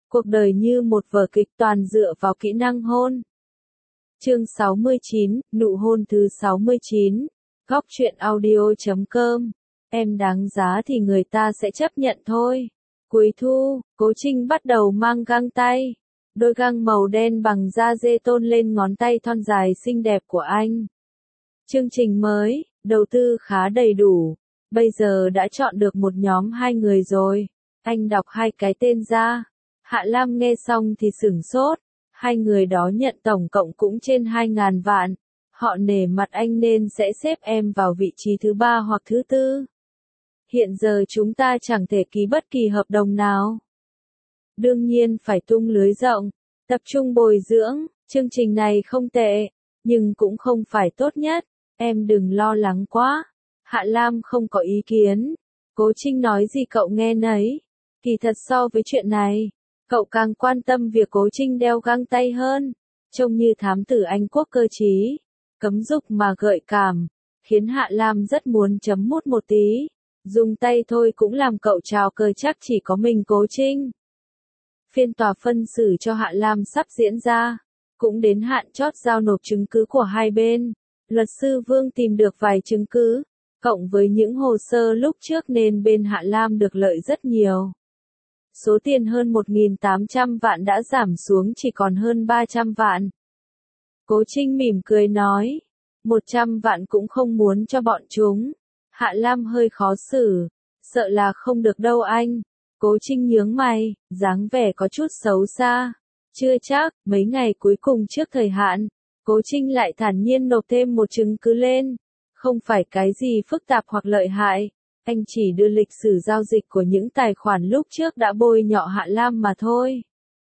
Cuộc đời như một vở kịch toàn dựa vào kỹ năng hôn. Chương 69, nụ hôn thứ 69. Góc truyện audio.com. Em đáng giá thì người ta sẽ chấp nhận thôi. Cuối thu, Cố Trinh bắt đầu mang găng tay. Đôi găng màu đen bằng da dê tôn lên ngón tay thon dài xinh đẹp của anh. Chương trình mới, đầu tư khá đầy đủ. Bây giờ đã chọn được một nhóm 2 người rồi. Anh đọc 2 cái tên ra. Hạ Lam nghe xong thì sửng sốt. 2 người đó nhận tổng cộng cũng trên 2.000 vạn. Họ nể mặt anh nên sẽ xếp em vào vị trí thứ 3 hoặc thứ 4. Hiện giờ chúng ta chẳng thể ký bất kỳ hợp đồng nào. Đương nhiên phải tung lưới rộng, tập trung bồi dưỡng. Chương trình này không tệ, nhưng cũng không phải tốt nhất. Em đừng lo lắng quá. Hạ Lam không có ý kiến. Cố Trinh nói gì cậu nghe nấy. Kỳ thật so với chuyện này, cậu càng quan tâm việc Cố Trinh đeo găng tay hơn. Trông như thám tử Anh quốc cơ trí, cấm dục mà gợi cảm, khiến Hạ Lam rất muốn chấm mút một tí. Dùng tay thôi cũng làm cậu trào cờ chắc chỉ có mình Cố Trinh. Phiên tòa phân xử cho Hạ Lam sắp diễn ra, cũng đến hạn chót giao nộp chứng cứ của hai bên. Luật sư Vương tìm được vài chứng cứ, cộng với những hồ sơ lúc trước nên bên Hạ Lam được lợi rất nhiều. Số tiền hơn 1.800 vạn đã giảm xuống chỉ còn hơn 300 vạn. Cố Trinh mỉm cười nói, 100 vạn cũng không muốn cho bọn chúng. Hạ Lam hơi khó xử, sợ là không được đâu anh. Cố Trinh nhướng mày, dáng vẻ có chút xấu xa. Chưa chắc, mấy ngày cuối cùng trước thời hạn, Cố Trinh lại thản nhiên nộp thêm một chứng cứ lên. Không phải cái gì phức tạp hoặc lợi hại. Anh chỉ đưa lịch sử giao dịch của những tài khoản lúc trước đã bôi nhọ Hạ Lam mà thôi.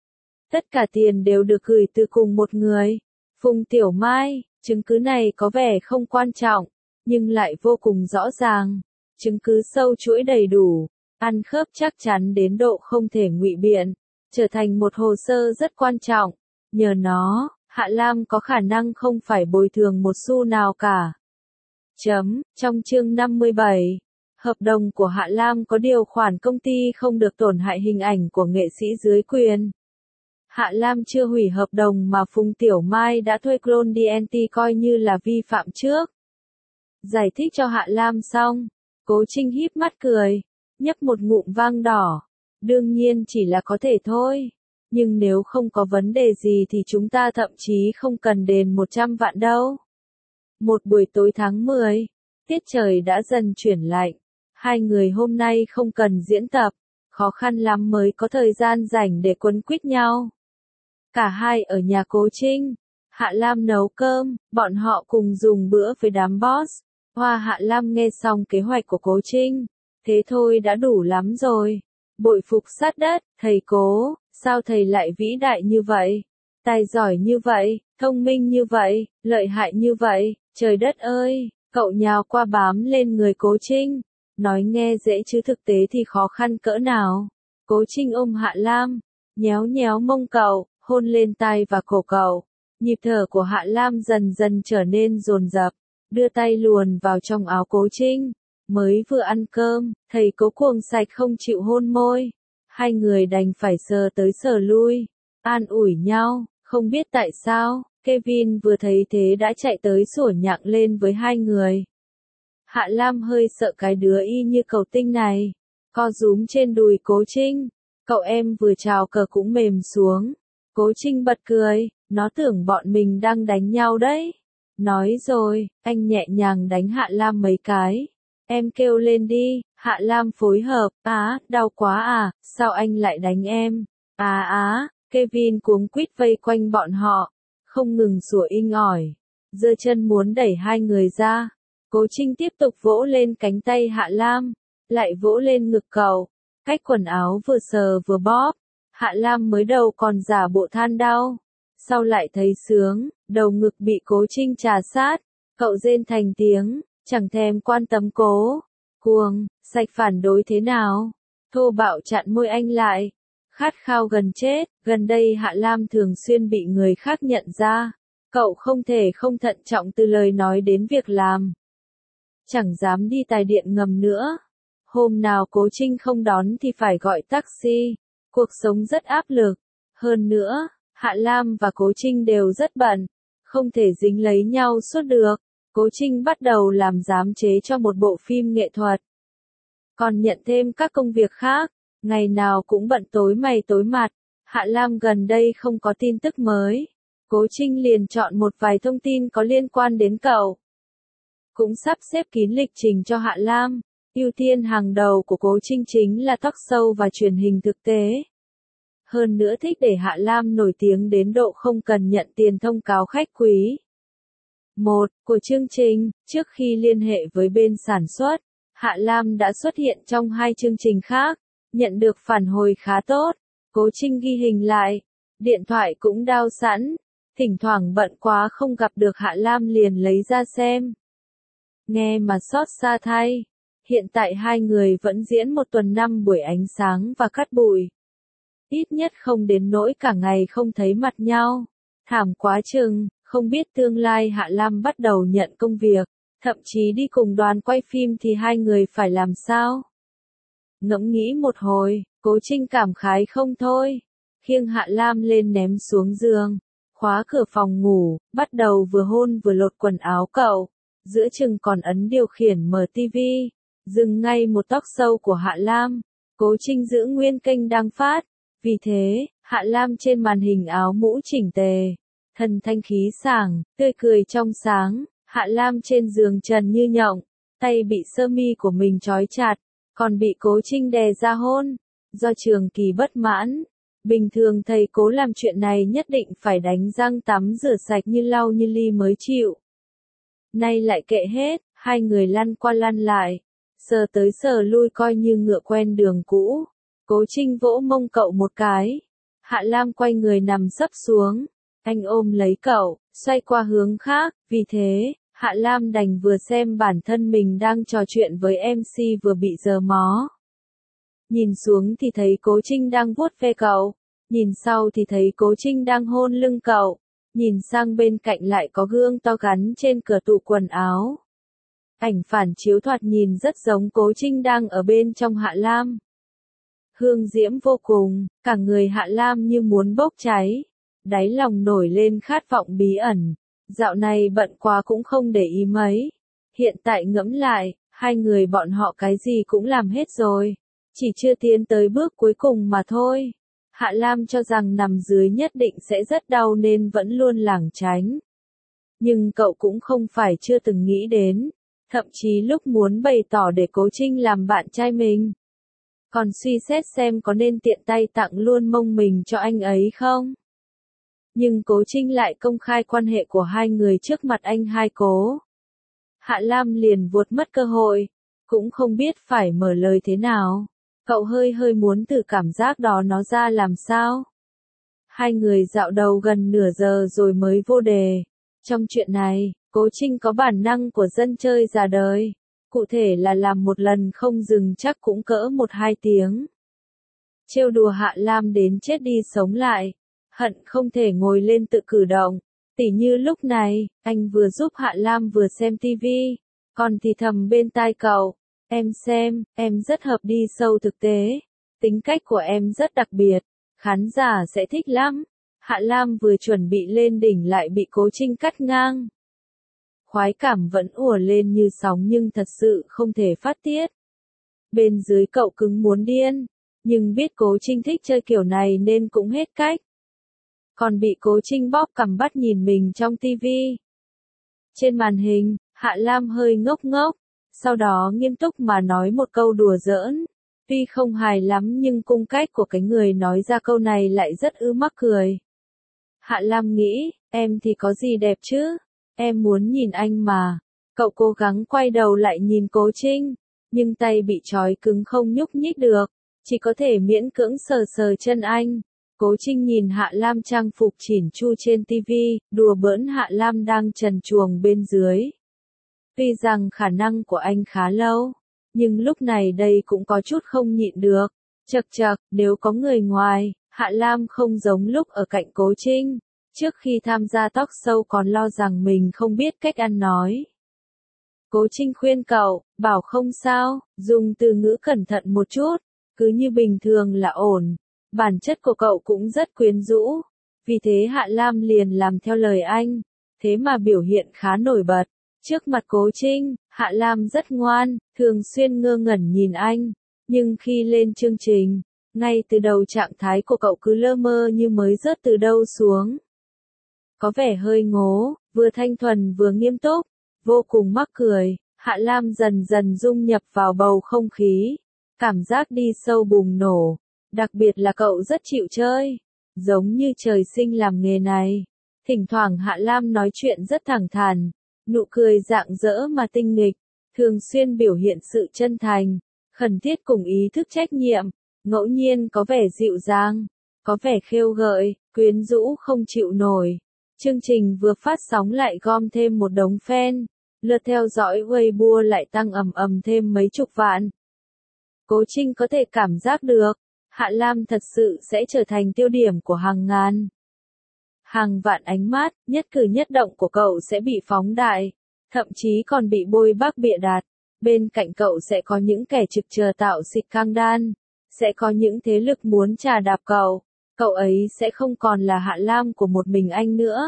Tất cả tiền đều được gửi từ cùng một người, Phùng Tiểu Mai. Chứng cứ này có vẻ không quan trọng, nhưng lại vô cùng rõ ràng. Chứng cứ sâu chuỗi đầy đủ, ăn khớp chắc chắn đến độ không thể ngụy biện, trở thành một hồ sơ rất quan trọng. Nhờ nó, Hạ Lam có khả năng không phải bồi thường một xu nào cả. Trong chương 57, hợp đồng của Hạ Lam có điều khoản công ty không được tổn hại hình ảnh của nghệ sĩ dưới quyền. Hạ Lam chưa hủy hợp đồng mà Phùng Tiểu Mai đã thuê clone DNT coi như là vi phạm trước. Giải thích cho Hạ Lam xong, Cố Trinh híp mắt cười, nhấp một ngụm vang đỏ. Đương nhiên chỉ là có thể thôi. Nhưng nếu không có vấn đề gì thì chúng ta thậm chí không cần đền 100 vạn đâu. Một buổi tối tháng 10, tiết trời đã dần chuyển lạnh. 2 người hôm nay không cần diễn tập, khó khăn lắm mới có thời gian rảnh để quấn quýt nhau. Cả hai ở nhà Cố Trinh, Hạ Lam nấu cơm, bọn họ cùng dùng bữa với đám boss. Hoa Hạ Lam nghe xong kế hoạch của Cố Trinh, thế thôi đã đủ lắm rồi. Bội phục sát đất, thầy Cố, sao thầy lại vĩ đại như vậy? Tài giỏi như vậy, thông minh như vậy, lợi hại như vậy, trời đất ơi, cậu nhào qua bám lên người Cố Trinh. Nói nghe dễ chứ thực tế thì khó khăn cỡ nào. Cố Trinh ôm Hạ Lam, nhéo nhéo mông cậu, hôn lên tai và cổ cậu. Nhịp thở của Hạ Lam dần dần trở nên dồn dập, đưa tay luồn vào trong áo Cố Trinh. Mới vừa ăn cơm, thầy Cố cuồng sạch không chịu hôn môi. 2 người đành phải sờ tới sờ lui, an ủi nhau. Không biết tại sao, Kevin vừa thấy thế đã chạy tới sủa nhặng lên với 2 người. Hạ Lam hơi sợ cái đứa y như cầu tinh này, co rúm trên đùi Cố Trinh. Cậu em vừa chào cờ cũng mềm xuống. Cố Trinh bật cười, nó tưởng bọn mình đang đánh nhau đấy. Nói rồi, anh nhẹ nhàng đánh Hạ Lam mấy cái. Em kêu lên đi. Hạ Lam phối hợp. Đau quá à, sao anh lại đánh em? Kevin cuống quýt vây quanh bọn họ, không ngừng sủa inh ỏi, giơ chân muốn đẩy 2 người ra. Cố Trinh tiếp tục vỗ lên cánh tay Hạ Lam, lại vỗ lên ngực cậu, cách quần áo vừa sờ vừa bóp. Hạ Lam mới đầu còn giả bộ than đau, sau lại thấy sướng, đầu ngực bị Cố Trinh trà sát, cậu rên thành tiếng, chẳng thèm quan tâm Cố cuồng, sạch phản đối thế nào, thô bạo chặn môi anh lại. Khát khao gần chết, gần đây Hạ Lam thường xuyên bị người khác nhận ra. Cậu không thể không thận trọng từ lời nói đến việc làm. Chẳng dám đi tài điện ngầm nữa. Hôm nào Cố Trinh không đón thì phải gọi taxi. Cuộc sống rất áp lực. Hơn nữa, Hạ Lam và Cố Trinh đều rất bận, không thể dính lấy nhau suốt được. Cố Trinh bắt đầu làm giám chế cho một bộ phim nghệ thuật. Còn nhận thêm các công việc khác, ngày nào cũng bận tối mày tối mặt. Hạ Lam gần đây không có tin tức mới. Cố Trinh liền chọn một vài thông tin có liên quan đến cậu. Cũng sắp xếp kín lịch trình cho Hạ Lam. Ưu tiên hàng đầu của Cố Trinh chính là talk show và truyền hình thực tế. Hơn nữa thích để Hạ Lam nổi tiếng đến độ không cần nhận tiền thông cáo khách quý. Một của chương trình, trước khi liên hệ với bên sản xuất, Hạ Lam đã xuất hiện trong 2 chương trình khác, nhận được phản hồi khá tốt. Cố Trinh ghi hình lại, điện thoại cũng đao sẵn, thỉnh thoảng bận quá không gặp được Hạ Lam liền lấy ra xem. Nghe mà xót xa thay, hiện tại 2 người vẫn diễn 1 tuần 5 buổi ánh sáng và cắt bụi. Ít nhất không đến nỗi cả ngày không thấy mặt nhau. Thảm quá chừng, không biết tương lai Hạ Lam bắt đầu nhận công việc, thậm chí đi cùng đoàn quay phim thì 2 người phải làm sao? Ngẫm nghĩ một hồi, Cố Trinh cảm khái không thôi. Khiêng Hạ Lam lên ném xuống giường, khóa cửa phòng ngủ, bắt đầu vừa hôn vừa lột quần áo cậu. Giữa chừng còn ấn điều khiển mở tivi, dừng ngay một talk show của Hạ Lam. Cố Trinh giữ nguyên kênh đang phát. Vì thế, Hạ Lam trên màn hình áo mũ chỉnh tề, thân thanh khí sảng, tươi cười trong sáng. Hạ Lam trên giường trần như nhộng, tay bị sơ mi của mình trói chặt, còn bị Cố Trinh đè ra hôn. Do Trường Kỳ bất mãn, bình thường thầy Cố làm chuyện này nhất định phải đánh răng tắm rửa sạch như lau như ly mới chịu. Nay lại kệ hết, 2 người lăn qua lăn lại, sờ tới sờ lui coi như ngựa quen đường cũ. Cố Trinh vỗ mông cậu một cái. Hạ Lam quay người nằm sấp xuống. Anh ôm lấy cậu, xoay qua hướng khác. Vì thế, Hạ Lam đành vừa xem bản thân mình đang trò chuyện với MC vừa bị giở mó. Nhìn xuống thì thấy Cố Trinh đang vuốt ve cậu. Nhìn sau thì thấy Cố Trinh đang hôn lưng cậu. Nhìn sang bên cạnh lại có gương to gắn trên cửa tủ quần áo. Ảnh phản chiếu thoạt nhìn rất giống Cố Trinh đang ở bên trong Hạ Lam. Hương diễm vô cùng, cả người Hạ Lam như muốn bốc cháy. Đáy lòng nổi lên khát vọng bí ẩn. Dạo này bận quá cũng không để ý mấy. Hiện tại ngẫm lại, 2 người bọn họ cái gì cũng làm hết rồi. Chỉ chưa tiến tới bước cuối cùng mà thôi. Hạ Lam cho rằng nằm dưới nhất định sẽ rất đau nên vẫn luôn lảng tránh. Nhưng cậu cũng không phải chưa từng nghĩ đến. Thậm chí lúc muốn bày tỏ để Cố Trinh làm bạn trai mình. Còn suy xét xem có nên tiện tay tặng luôn mông mình cho anh ấy không? Nhưng Cố Trinh lại công khai quan hệ của 2 người trước mặt anh hai Cố. Hạ Lam liền vuột mất cơ hội, cũng không biết phải mở lời thế nào. Cậu hơi muốn thử cảm giác đó nó ra làm sao. 2 người dạo đầu gần nửa giờ rồi mới vô đề. Trong chuyện này, Cố Trinh có bản năng của dân chơi già đời. Cụ thể là làm một lần không dừng chắc cũng cỡ 1-2 tiếng. Trêu đùa Hạ Lam đến chết đi sống lại. Hận không thể ngồi lên tự cử động. Tỉ như lúc này, anh vừa giúp Hạ Lam vừa xem tivi. Còn thì thầm bên tai cậu. Em xem, em rất hợp đi sâu thực tế. Tính cách của em rất đặc biệt. Khán giả sẽ thích lắm. Hạ Lam vừa chuẩn bị lên đỉnh lại bị Cố Trinh cắt ngang. Khoái cảm vẫn ùa lên như sóng nhưng thật sự không thể phát tiết. Bên dưới cậu cứng muốn điên, nhưng biết Cố Trinh thích chơi kiểu này nên cũng hết cách. Còn bị Cố Trinh bóp cằm bắt nhìn mình trong tivi. Trên màn hình, Hạ Lam hơi ngốc ngốc, sau đó nghiêm túc mà nói một câu đùa giỡn. Tuy không hài lắm nhưng cung cách của cái người nói ra câu này lại rất mắc cười. Hạ Lam nghĩ, em thì có gì đẹp chứ? Em muốn nhìn anh mà. Cậu cố gắng quay đầu lại nhìn Cố Trinh, nhưng tay bị trói cứng không nhúc nhích được, chỉ có thể miễn cưỡng sờ sờ chân anh. Cố Trinh nhìn Hạ Lam trang phục chỉn chu trên tivi, đùa bỡn Hạ Lam đang trần truồng bên dưới. Tuy rằng khả năng của anh khá lâu, nhưng lúc này đây cũng có chút không nhịn được. Chậc chậc, nếu có người ngoài, Hạ Lam không giống lúc ở cạnh Cố Trinh. Trước khi tham gia talk show còn lo rằng mình không biết cách ăn nói. Cố Trinh khuyên cậu, bảo không sao, dùng từ ngữ cẩn thận một chút, cứ như bình thường là ổn. Bản chất của cậu cũng rất quyến rũ. Vì thế Hạ Lam liền làm theo lời anh. Thế mà biểu hiện khá nổi bật. Trước mặt Cố Trinh, Hạ Lam rất ngoan, thường xuyên ngơ ngẩn nhìn anh. Nhưng khi lên chương trình, ngay từ đầu trạng thái của cậu cứ lơ mơ như mới rớt từ đâu xuống. Có vẻ hơi ngố, vừa thanh thuần vừa nghiêm túc, vô cùng mắc cười. Hạ Lam dần dần dung nhập vào bầu không khí. Cảm giác đi sâu bùng nổ. Đặc biệt là cậu rất chịu chơi. Giống như trời sinh làm nghề này. Thỉnh thoảng Hạ Lam nói chuyện rất thẳng thắn. Nụ cười rạng rỡ mà tinh nghịch. Thường xuyên biểu hiện sự chân thành. Khẩn thiết cùng ý thức trách nhiệm. Ngẫu nhiên có vẻ dịu dàng. Có vẻ khêu gợi, quyến rũ không chịu nổi. Chương trình vừa phát sóng lại gom thêm một đống fan. Lượt theo dõi Weibo lại tăng ầm ầm thêm mấy chục vạn. Cố Trinh có thể cảm giác được, Hạ Lam thật sự sẽ trở thành tiêu điểm của hàng ngàn, hàng vạn ánh mắt, nhất cử nhất động của cậu sẽ bị phóng đại, thậm chí còn bị bôi bác bịa đặt. Bên cạnh cậu sẽ có những kẻ trực chờ tạo scandal, sẽ có những thế lực muốn chà đạp cậu. Cậu ấy sẽ không còn là Hạ Lam của một mình anh nữa.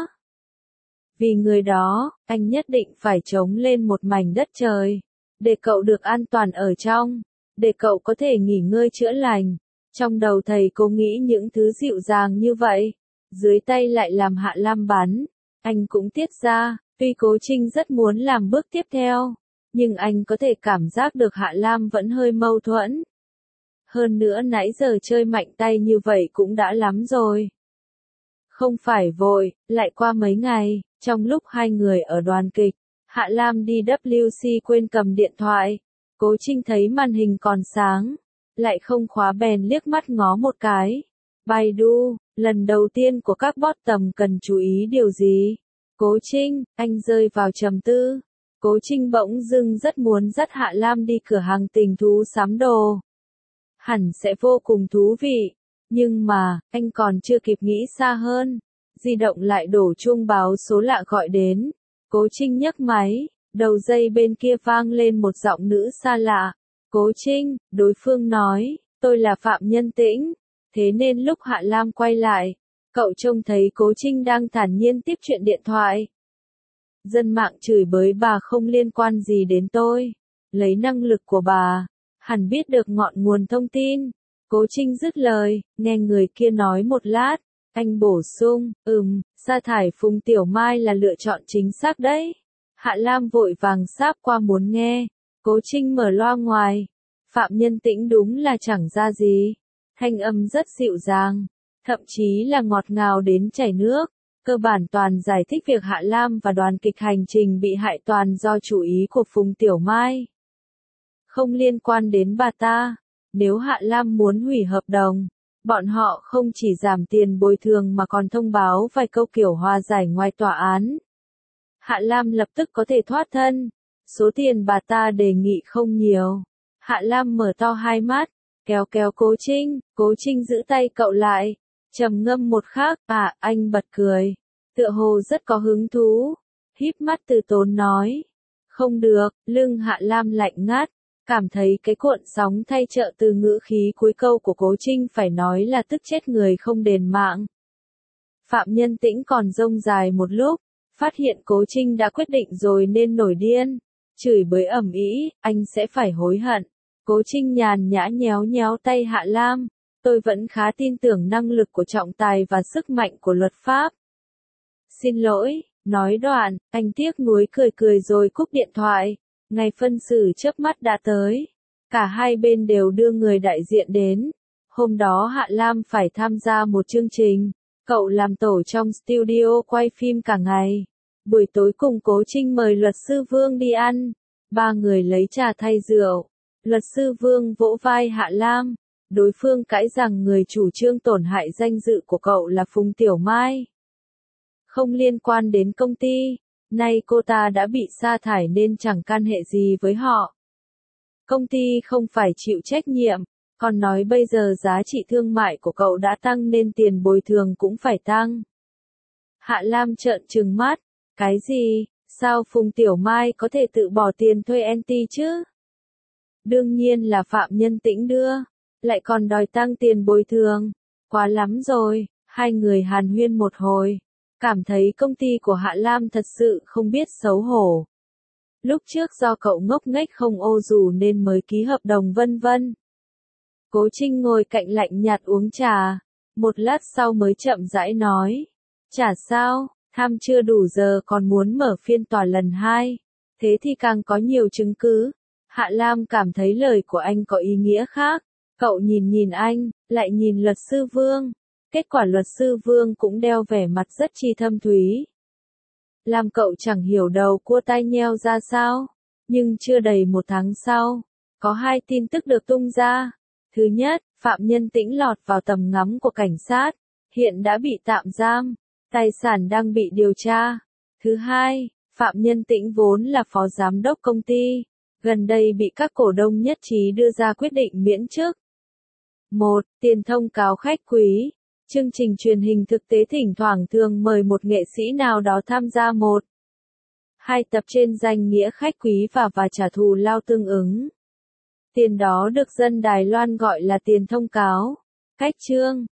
Vì người đó, anh nhất định phải chống lên một mảnh đất trời, để cậu được an toàn ở trong, để cậu có thể nghỉ ngơi chữa lành. Trong đầu thầy cô nghĩ những thứ dịu dàng như vậy, dưới tay lại làm Hạ Lam bắn. Anh cũng tiết ra, tuy Cố Trinh rất muốn làm bước tiếp theo, nhưng anh có thể cảm giác được Hạ Lam vẫn hơi mâu thuẫn. Hơn nữa nãy giờ chơi mạnh tay như vậy cũng đã lắm rồi. Không phải vội, lại qua mấy ngày, trong lúc hai người ở đoàn kịch, Hạ Lam đi WC quên cầm điện thoại. Cố Trinh thấy màn hình còn sáng, lại không khóa bèn liếc mắt ngó một cái. Baidu, lần đầu tiên của các bot tầm cần chú ý điều gì? Cố Trinh, anh rơi vào trầm tư. Cố Trinh bỗng dưng rất muốn dắt Hạ Lam đi cửa hàng tình thú sắm đồ. Hẳn sẽ vô cùng thú vị. Nhưng mà, anh còn chưa kịp nghĩ xa hơn. Di động lại đổ chuông báo số lạ gọi đến. Cố Trinh nhấc máy, đầu dây bên kia vang lên một giọng nữ xa lạ. Cố Trinh, đối phương nói, tôi là Phạm Nhân Tĩnh. Thế nên lúc Hạ Lam quay lại, cậu trông thấy Cố Trinh đang thản nhiên tiếp chuyện điện thoại. Dân mạng chửi bới bà không liên quan gì đến tôi. Lấy năng lực của bà, hẳn biết được ngọn nguồn thông tin. Cố Trinh dứt lời, nghe người kia nói một lát. Anh bổ sung, sa thải Phùng Tiểu Mai là lựa chọn chính xác đấy. Hạ Lam vội vàng sáp qua muốn nghe. Cố Trinh mở loa ngoài. Phạm Nhân Tĩnh đúng là chẳng ra gì. Thanh âm rất dịu dàng, thậm chí là ngọt ngào đến chảy nước. Cơ bản toàn giải thích việc Hạ Lam và đoàn kịch hành trình bị hại toàn do chủ ý của Phùng Tiểu Mai. Không liên quan đến bà ta. Nếu Hạ Lam muốn hủy hợp đồng, bọn họ không chỉ giảm tiền bồi thường mà còn thông báo vài câu kiểu hòa giải ngoài tòa án. Hạ Lam lập tức có thể thoát thân. Số tiền bà ta đề nghị không nhiều. Hạ Lam mở to hai mắt, kéo Cố Trinh giữ tay cậu lại, trầm ngâm một khắc, anh bật cười, tựa hồ rất có hứng thú, híp mắt từ tốn nói, không được, lưng Hạ Lam lạnh ngắt, cảm thấy cái cuộn sóng thay trợ từ ngữ khí cuối câu của Cố Trinh phải nói là tức chết người không đền mạng. Phạm Nhân Tĩnh còn rông dài một lúc, phát hiện Cố Trinh đã quyết định rồi nên nổi điên, chửi bới ầm ĩ, anh sẽ phải hối hận. Cố Trinh nhàn nhã nhéo nhéo tay Hạ Lam, tôi vẫn khá tin tưởng năng lực của trọng tài và sức mạnh của luật pháp. Xin lỗi, nói đoạn, anh tiếc nuối cười cười rồi cúp điện thoại. Ngày phân xử chớp mắt đã tới. Cả hai bên đều đưa người đại diện đến. Hôm đó Hạ Lam phải tham gia một chương trình. Cậu làm tổ trong studio quay phim cả ngày. Buổi tối cùng Cố Trinh mời luật sư Vương đi ăn. Ba người lấy trà thay rượu. Luật sư Vương vỗ vai Hạ Lam. Đối phương cãi rằng người chủ trương tổn hại danh dự của cậu là Phùng Tiểu Mai. Không liên quan đến công ty. Nay cô ta đã bị sa thải nên chẳng can hệ gì với họ. Công ty không phải chịu trách nhiệm. Còn nói bây giờ giá trị thương mại của cậu đã tăng nên tiền bồi thường cũng phải tăng. Hạ Lam trợn trừng mắt. Cái gì? Sao Phùng Tiểu Mai có thể tự bỏ tiền thuê NT chứ? Đương nhiên là Phạm Nhân Tĩnh đưa. Lại còn đòi tăng tiền bồi thường. Quá lắm rồi, hai người hàn huyên một hồi. Cảm thấy công ty của Hạ Lam thật sự không biết xấu hổ. Lúc trước do cậu ngốc nghếch không ô dù nên mới ký hợp đồng vân vân. Cố Trinh ngồi cạnh lạnh nhạt uống trà. Một lát sau mới chậm rãi nói. Chả sao, tham chưa đủ giờ còn muốn mở phiên tòa lần 2. Thế thì càng có nhiều chứng cứ. Hạ Lam cảm thấy lời của anh có ý nghĩa khác. Cậu nhìn anh, lại nhìn luật sư Vương. Kết quả luật sư Vương cũng đeo vẻ mặt rất chi thâm thúy. Làm cậu chẳng hiểu đầu cua tai nheo ra sao. Nhưng chưa đầy 1 tháng sau, có 2 tin tức được tung ra. Thứ nhất, Phạm Nhân Tĩnh lọt vào tầm ngắm của cảnh sát, hiện đã bị tạm giam, tài sản đang bị điều tra. Thứ hai, Phạm Nhân Tĩnh vốn là phó giám đốc công ty, gần đây bị các cổ đông nhất trí đưa ra quyết định miễn chức. 1. Tiền thông cáo khách quý. Chương trình truyền hình thực tế thỉnh thoảng thường mời một nghệ sĩ nào đó tham gia 1-2 tập trên danh nghĩa khách quý và trả thù lao tương ứng. Tiền đó được dân Đài Loan gọi là tiền thông cáo. Cách chương